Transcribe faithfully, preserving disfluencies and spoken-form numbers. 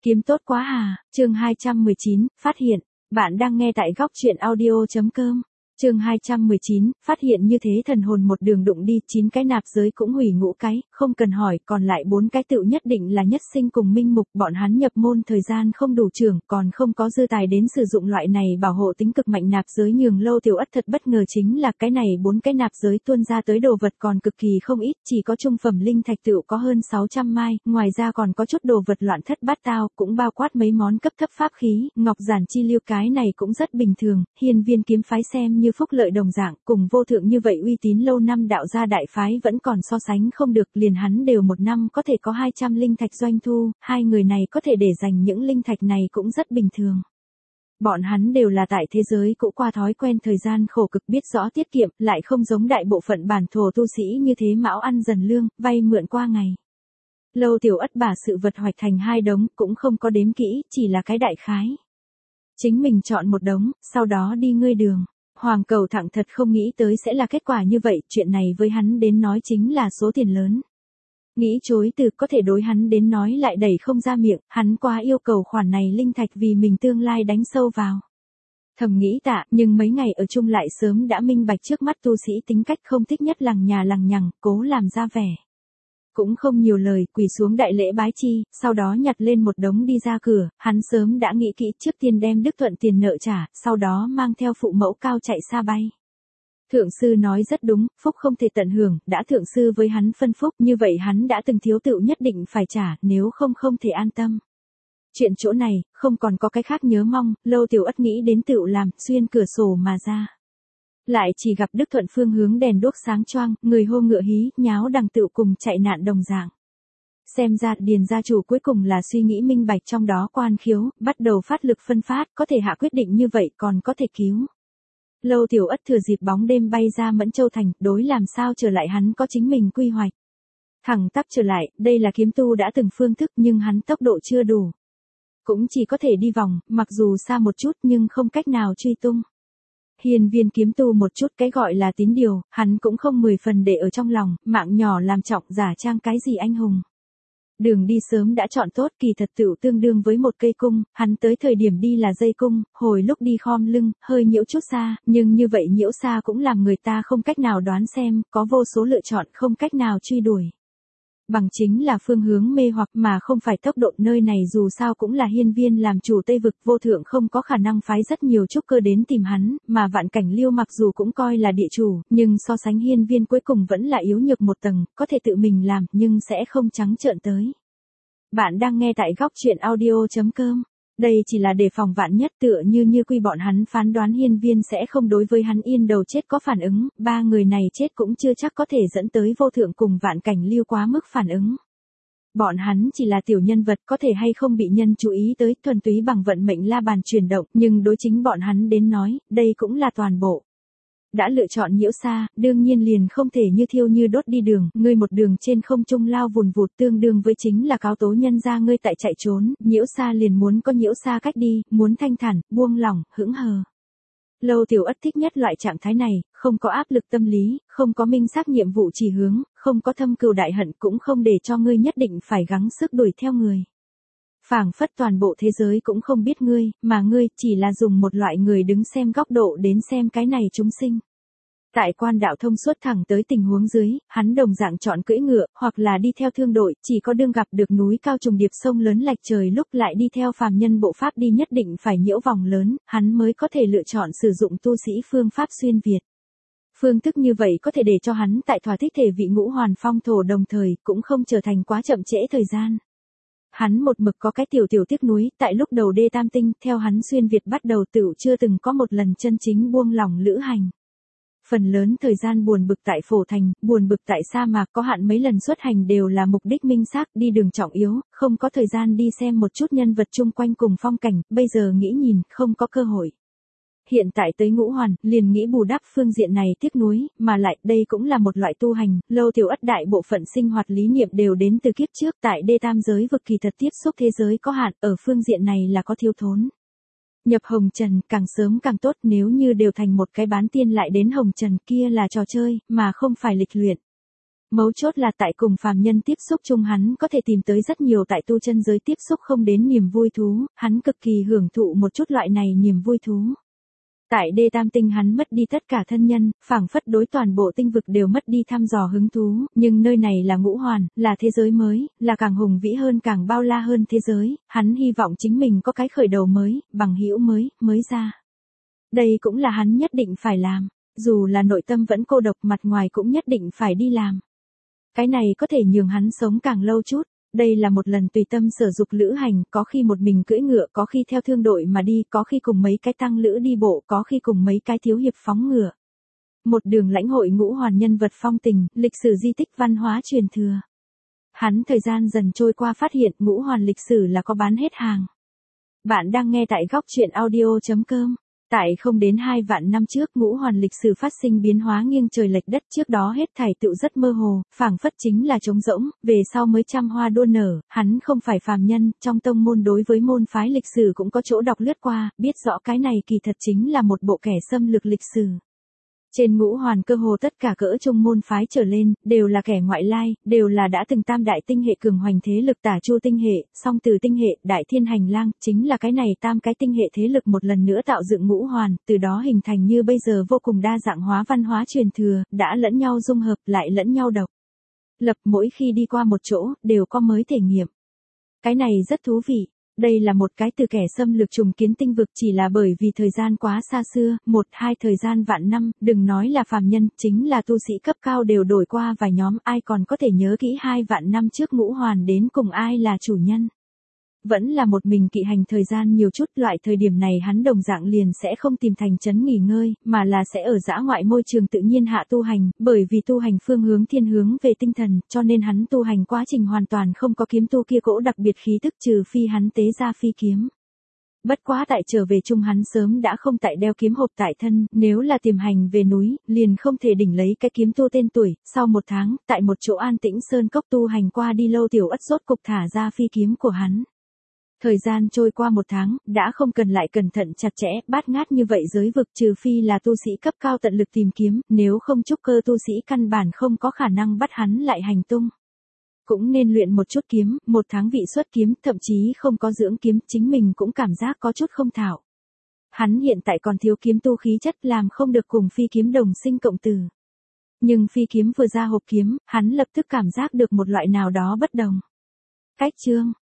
Kiếm tốt quá à, chương hai trăm mười chín, phát hiện, bạn đang nghe tại góc truyện audio.com. Chương hai trăm mười chín, phát hiện như thế thần hồn một đường đụng đi, chín cái nạp giới cũng hủy ngũ cái, không cần hỏi, còn lại bốn cái tựu nhất định là nhất sinh cùng minh mục, bọn hắn nhập môn thời gian không đủ trưởng, còn không có dư tài đến sử dụng loại này bảo hộ tính cực mạnh nạp giới nhường Lâu Tiểu Ất thật bất ngờ chính là cái này bốn cái nạp giới tuôn ra tới đồ vật còn cực kỳ không ít, chỉ có trung phẩm linh thạch tựu có hơn sáu trăm mai, ngoài ra còn có chút đồ vật loạn thất bát tao, cũng bao quát mấy món cấp thấp pháp khí, ngọc giản chi lưu cái này cũng rất bình thường, Hiên Viên kiếm phái xem như phúc lợi đồng dạng, cùng vô thượng như vậy uy tín lâu năm đạo gia đại phái vẫn còn so sánh không được, liền hắn đều một năm có thể có hai trăm linh thạch doanh thu, hai người này có thể để dành những linh thạch này cũng rất bình thường. Bọn hắn đều là tại thế giới cũ qua thói quen thời gian khổ cực biết rõ tiết kiệm, lại không giống đại bộ phận bản thổ tu sĩ như thế mão ăn dần lương, vay mượn qua ngày. Lâu Tiểu Ất bả sự vật hoạch thành hai đống, cũng không có đếm kỹ, chỉ là cái đại khái. Chính mình chọn một đống, sau đó đi ngươi đường. Hoàng Cầu Thẳng thật không nghĩ tới sẽ là kết quả như vậy, chuyện này với hắn đến nói chính là số tiền lớn. Nghĩ chối từ có thể đối hắn đến nói lại đẩy không ra miệng, hắn quá yêu cầu khoản này linh thạch vì mình tương lai đánh sâu vào. Thầm nghĩ tạ, nhưng mấy ngày ở chung lại sớm đã minh bạch trước mắt tu sĩ tính cách không thích nhất lằng nhà lằng nhằng, cố làm ra vẻ. Cũng không nhiều lời, quỳ xuống đại lễ bái chi, sau đó nhặt lên một đống đi ra cửa, hắn sớm đã nghĩ kỹ trước tiên đem Đức Thuận tiền nợ trả, sau đó mang theo phụ mẫu cao chạy xa bay. Thượng sư nói rất đúng, phúc không thể tận hưởng, đã thượng sư với hắn phân phúc, như vậy hắn đã từng thiếu tựu nhất định phải trả, nếu không không thể an tâm. Chuyện chỗ này, không còn có cái khác nhớ mong, Lâu Tiểu Ất nghĩ đến tựu làm, xuyên cửa sổ mà ra. Lại chỉ gặp Đức Thuận phương hướng đèn đuốc sáng choang, người hô ngựa hí, nháo đằng tựu cùng chạy nạn đồng dạng. Xem ra, Điền gia chủ cuối cùng là suy nghĩ minh bạch trong đó quan khiếu, bắt đầu phát lực phân phát, có thể hạ quyết định như vậy còn có thể cứu. Lâu Tiểu Ất thừa dịp bóng đêm bay ra Mẫn Châu Thành, đối làm sao trở lại hắn có chính mình quy hoạch. Thẳng tắp trở lại, đây là kiếm tu đã từng phương thức nhưng hắn tốc độ chưa đủ. Cũng chỉ có thể đi vòng, mặc dù xa một chút nhưng không cách nào truy tung. Hiên Viên kiếm tu một chút cái gọi là tín điều, hắn cũng không mười phần để ở trong lòng, mạng nhỏ làm trọng giả trang cái gì anh hùng. Đường đi sớm đã chọn tốt, kỳ thật tựu tương đương với một cây cung, hắn tới thời điểm đi là dây cung, hồi lúc đi khom lưng, hơi nhiễu chút xa, nhưng như vậy nhiễu xa cũng làm người ta không cách nào đoán xem, có vô số lựa chọn không cách nào truy đuổi. Bằng chính là phương hướng mê hoặc mà không phải tốc độ, nơi này dù sao cũng là Hiên Viên làm chủ Tây Vực, vô thượng không có khả năng phái rất nhiều trúc cơ đến tìm hắn, mà Vạn Cảnh Liêu mặc dù cũng coi là địa chủ, nhưng so sánh Hiên Viên cuối cùng vẫn là yếu nhược một tầng, có thể tự mình làm, nhưng sẽ không trắng trợn tới. Bạn đang nghe tại góc truyện audio.com. Đây chỉ là đề phòng vạn nhất, tựa như như quy bọn hắn phán đoán Hiên Viên sẽ không đối với hắn yên đầu chết có phản ứng, ba người này chết cũng chưa chắc có thể dẫn tới vô thượng cùng Vạn Cảnh Liêu quá mức phản ứng. Bọn hắn chỉ là tiểu nhân vật, có thể hay không bị nhân chú ý tới, thuần túy bằng vận mệnh la bàn chuyển động, nhưng đối chính bọn hắn đến nói, đây cũng là toàn bộ. Đã lựa chọn nhiễu xa, đương nhiên liền không thể như thiêu như đốt đi đường, ngươi một đường trên không trung lao vùn vụt tương đương với chính là cáo tố nhân ra ngươi tại chạy trốn, nhiễu xa liền muốn có nhiễu xa cách đi, muốn thanh thản, buông lỏng, hững hờ. Lâu Tiểu Ất thích nhất loại trạng thái này, không có áp lực tâm lý, không có minh xác nhiệm vụ chỉ hướng, không có thâm cừu đại hận, cũng không để cho ngươi nhất định phải gắng sức đuổi theo người. Phảng phất toàn bộ thế giới cũng không biết ngươi, mà ngươi chỉ là dùng một loại người đứng xem góc độ đến xem cái này chúng sinh. Tại quan đạo thông suốt thẳng tới tình huống dưới, hắn đồng dạng chọn cưỡi ngựa, hoặc là đi theo thương đội, chỉ có đương gặp được núi cao trùng điệp sông lớn lạch trời lúc lại đi theo phàm nhân bộ pháp đi nhất định phải nhiễu vòng lớn, hắn mới có thể lựa chọn sử dụng tu sĩ phương pháp xuyên Việt. Phương thức như vậy có thể để cho hắn tại thỏa thích thể vị ngũ hoàn phong thổ đồng thời, cũng không trở thành quá chậm trễ thời gian. Hắn một mực có cái tiểu tiểu tiếc nuối, tại lúc đầu đê tam tinh, theo hắn xuyên Việt bắt đầu tựu chưa từng có một lần chân chính buông lỏng lữ hành. Phần lớn thời gian buồn bực tại phổ thành, buồn bực tại sa mạc, có hạn mấy lần xuất hành đều là mục đích minh xác, đi đường trọng yếu, không có thời gian đi xem một chút nhân vật chung quanh cùng phong cảnh, bây giờ nghĩ nhìn, không có cơ hội. Hiện tại tới ngũ hoàn, liền nghĩ bù đắp phương diện này tiếc nuối, mà lại đây cũng là một loại tu hành, Lâu Tiểu Ất đại bộ phận sinh hoạt lý niệm đều đến từ kiếp trước, tại đê tam giới vực kỳ thật tiếp xúc thế giới có hạn, ở phương diện này là có thiếu thốn. Nhập hồng trần, càng sớm càng tốt, nếu như đều thành một cái bán tiên lại đến hồng trần kia là trò chơi, mà không phải lịch luyện. Mấu chốt là tại cùng phàm nhân tiếp xúc chung hắn có thể tìm tới rất nhiều tại tu chân giới tiếp xúc không đến niềm vui thú, hắn cực kỳ hưởng thụ một chút loại này niềm vui thú. Tại đê tam tinh hắn mất đi tất cả thân nhân, phảng phất đối toàn bộ tinh vực đều mất đi thăm dò hứng thú, nhưng nơi này là ngũ hoàn, là thế giới mới, là càng hùng vĩ hơn càng bao la hơn thế giới, hắn hy vọng chính mình có cái khởi đầu mới, bằng hữu mới, mới ra. Đây cũng là hắn nhất định phải làm, dù là nội tâm vẫn cô độc mặt ngoài cũng nhất định phải đi làm. Cái này có thể nhường hắn sống càng lâu chút. Đây là một lần tùy tâm sở dục lữ hành, có khi một mình cưỡi ngựa, có khi theo thương đội mà đi, có khi cùng mấy cái tăng lữ đi bộ, có khi cùng mấy cái thiếu hiệp phóng ngựa. Một đường lãnh hội ngũ hoàn nhân vật phong tình, lịch sử di tích văn hóa truyền thừa. Hắn thời gian dần trôi qua phát hiện ngũ hoàn lịch sử là có bán hết hàng. Bạn đang nghe tại góc truyện audio chấm com. Tại không đến hai vạn năm trước ngũ hoàn lịch sử phát sinh biến hóa nghiêng trời lệch đất, trước đó hết thảy tựu rất mơ hồ, phảng phất chính là trống rỗng, về sau mới trăm hoa đua nở, hắn không phải phàm nhân, trong tông môn đối với môn phái lịch sử cũng có chỗ đọc lướt qua, biết rõ cái này kỳ thật chính là một bộ kẻ xâm lược lịch sử. Trên ngũ hoàn cơ hồ tất cả cỡ trung môn phái trở lên, đều là kẻ ngoại lai, đều là đã từng tam đại tinh hệ cường hoành thế lực Tả Chu tinh hệ, song từ tinh hệ, Đại Thiên Hành Lang, chính là cái này tam cái tinh hệ thế lực một lần nữa tạo dựng ngũ hoàn, từ đó hình thành như bây giờ vô cùng đa dạng hóa văn hóa truyền thừa, đã lẫn nhau dung hợp lại lẫn nhau độc lập, mỗi khi đi qua một chỗ, đều có mới thể nghiệm. Cái này rất thú vị. Đây là một cái từ kẻ xâm lược trùng kiến tinh vực chỉ là bởi vì thời gian quá xa xưa, một hai thời gian vạn năm, đừng nói là phàm nhân, chính là tu sĩ cấp cao đều đổi qua vài nhóm, ai còn có thể nhớ kỹ hai vạn năm trước ngũ hoàn đến cùng ai là chủ nhân. Vẫn là một mình kỵ hành thời gian nhiều chút, loại thời điểm này hắn đồng dạng liền sẽ không tìm thành trấn nghỉ ngơi, mà là sẽ ở dã ngoại môi trường tự nhiên hạ tu hành, bởi vì tu hành phương hướng thiên hướng về tinh thần, cho nên hắn tu hành quá trình hoàn toàn không có kiếm tu kia cỗ đặc biệt khí tức trừ phi hắn tế ra phi kiếm. Bất quá tại trở về chung hắn sớm đã không tại đeo kiếm hộp tại thân, nếu là tiềm hành về núi, liền không thể đỉnh lấy cái kiếm tu tên tuổi, sau một tháng, tại một chỗ an tĩnh sơn cốc tu hành qua đi lâu tiểu ất rốt cục thả ra phi kiếm của hắn. Thời gian trôi qua một tháng, đã không cần lại cẩn thận chặt chẽ, bát ngát như vậy giới vực trừ phi là tu sĩ cấp cao tận lực tìm kiếm, nếu không trúc cơ tu sĩ căn bản không có khả năng bắt hắn lại hành tung. Cũng nên luyện một chút kiếm, một tháng vị xuất kiếm, thậm chí không có dưỡng kiếm, chính mình cũng cảm giác có chút không thạo. Hắn hiện tại còn thiếu kiếm tu khí chất làm không được cùng phi kiếm đồng sinh cộng tử. Nhưng phi kiếm vừa ra hộp kiếm, hắn lập tức cảm giác được một loại nào đó bất đồng. Cách chương